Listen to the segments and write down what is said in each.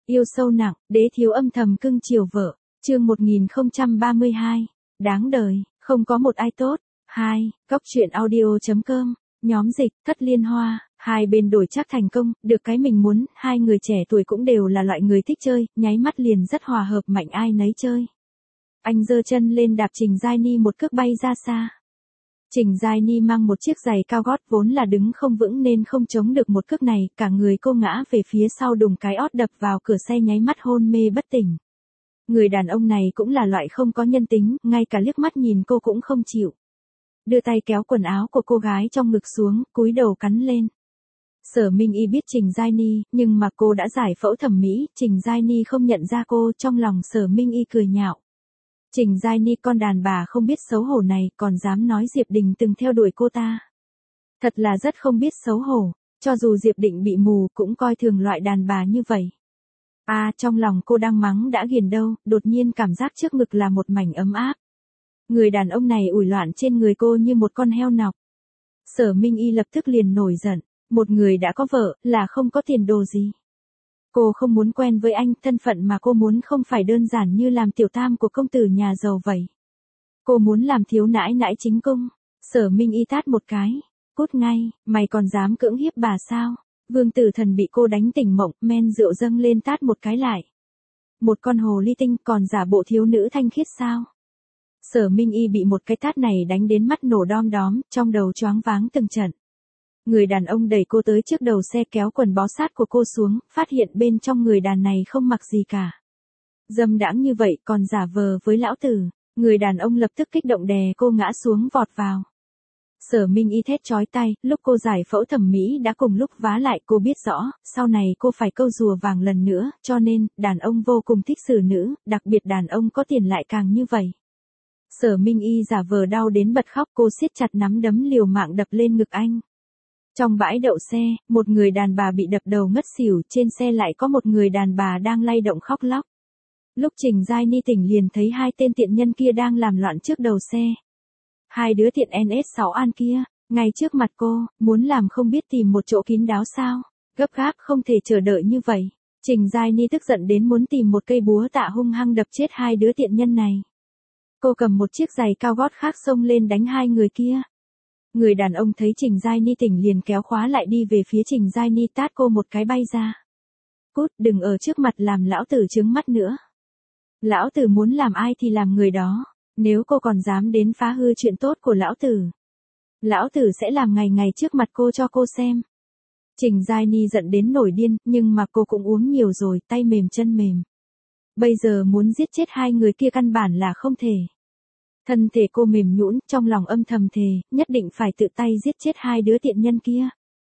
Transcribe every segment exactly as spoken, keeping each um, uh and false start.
Yêu sâu nặng, đế thiếu âm thầm cưng chiều vợ. Chương một nghìn không trăm ba mươi hai. Đáng đời, không có một ai tốt. hai. Góc truyện audio chấm com. Nhóm dịch, Thất Liên Hoa. Hai bên đổi chắc thành công, được cái mình muốn. Hai người trẻ tuổi cũng đều là loại người thích chơi, nháy mắt liền rất hòa hợp, mạnh ai nấy chơi. Anh giơ chân lên đạp Trình Giai Ni một cước bay ra xa. Trình Giai Ni mang một chiếc giày cao gót vốn là đứng không vững nên không chống được một cước này, cả người cô ngã về phía sau, đùng cái ót đập vào cửa xe, nháy mắt hôn mê bất tỉnh. Người đàn ông này cũng là loại không có nhân tính, ngay cả liếc mắt nhìn cô cũng không chịu. Đưa tay kéo quần áo của cô gái trong ngực xuống, cúi đầu cắn lên. Sở Minh Y biết Trình Giai Ni, nhưng mà cô đã giải phẫu thẩm mỹ, Trình Giai Ni không nhận ra cô, trong lòng Sở Minh Y cười nhạo. Trình Giai Ni con đàn bà không biết xấu hổ này, còn dám nói Diệp Đình từng theo đuổi cô ta. Thật là rất không biết xấu hổ, cho dù Diệp Định bị mù cũng coi thường loại đàn bà như vậy. À, trong lòng cô đang mắng đã ghiền đâu, đột nhiên cảm giác trước ngực là một mảnh ấm áp. Người đàn ông này ủi loạn trên người cô như một con heo nọc. Sở Minh Y lập tức liền nổi giận, một người đã có vợ, là không có tiền đồ gì. Cô không muốn quen với anh, thân phận mà cô muốn không phải đơn giản như làm tiểu tam của công tử nhà giàu vậy. Cô muốn làm thiếu nãi nãi chính cung. Sở Minh Y tát một cái. Cút ngay, mày còn dám cưỡng hiếp bà sao? Vương Tử Thần bị cô đánh tỉnh mộng, men rượu dâng lên tát một cái lại. Một con hồ ly tinh còn giả bộ thiếu nữ thanh khiết sao? Sở Minh Y bị một cái tát này đánh đến mắt nổ đom đóm, trong đầu choáng váng từng trận. Người đàn ông đẩy cô tới trước đầu xe, kéo quần bó sát của cô xuống, phát hiện bên trong người đàn này không mặc gì cả. Dâm đãng như vậy còn giả vờ với lão tử, người đàn ông lập tức kích động đè cô ngã xuống, vọt vào. Sở Minh Y thét chói tai, lúc cô giải phẫu thẩm mỹ đã cùng lúc vá lại, cô biết rõ, sau này cô phải câu rùa vàng lần nữa, cho nên, đàn ông vô cùng thích xử nữ, đặc biệt đàn ông có tiền lại càng như vậy. Sở Minh Y giả vờ đau đến bật khóc, cô siết chặt nắm đấm liều mạng đập lên ngực anh. Trong bãi đậu xe, một người đàn bà bị đập đầu ngất xỉu, trên xe lại có một người đàn bà đang lay động khóc lóc. Lúc Trình Giai Ni tỉnh liền thấy hai tên tiện nhân kia đang làm loạn trước đầu xe. Hai đứa tiện en ét sáu An kia, ngay trước mặt cô, muốn làm không biết tìm một chỗ kín đáo sao, gấp gáp không thể chờ đợi như vậy. Trình Giai Ni tức giận đến muốn tìm một cây búa tạ hung hăng đập chết hai đứa tiện nhân này. Cô cầm một chiếc giày cao gót khác xông lên đánh hai người kia. Người đàn ông thấy Trình Giai Ni tỉnh liền kéo khóa lại đi về phía Trình Giai Ni, tát cô một cái bay ra. Cút, đừng ở trước mặt làm lão tử trướng mắt nữa. Lão tử muốn làm ai thì làm người đó, nếu cô còn dám đến phá hư chuyện tốt của lão tử, lão tử sẽ làm ngày ngày trước mặt cô cho cô xem. Trình Giai Ni giận đến nổi điên, nhưng mà cô cũng uống nhiều rồi, tay mềm chân mềm. Bây giờ muốn giết chết hai người kia căn bản là không thể. Thân thể cô mềm nhũn, trong lòng âm thầm thề, nhất định phải tự tay giết chết hai đứa tiện nhân kia.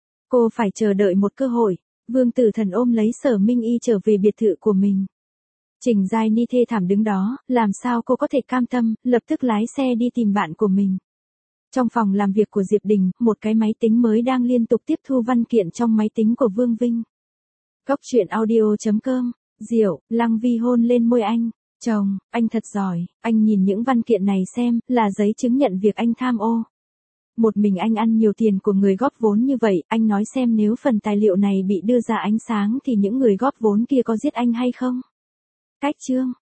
Cô phải chờ đợi một cơ hội. Vương Tử Thần ôm lấy Sở Minh Y trở về biệt thự của mình. Trình Giai Ni thê thảm đứng đó, làm sao cô có thể cam tâm, lập tức lái xe đi tìm bạn của mình. Trong phòng làm việc của Diệp Đình, một cái máy tính mới đang liên tục tiếp thu văn kiện trong máy tính của Vương Vinh. Góc truyện audio chấm com. Diệu, Lăng Vi hôn lên môi anh. Chồng, anh thật giỏi, anh nhìn những văn kiện này xem, là giấy chứng nhận việc anh tham ô. Một mình anh ăn nhiều tiền của người góp vốn như vậy, anh nói xem nếu phần tài liệu này bị đưa ra ánh sáng thì những người góp vốn kia có giết anh hay không? Cách chương.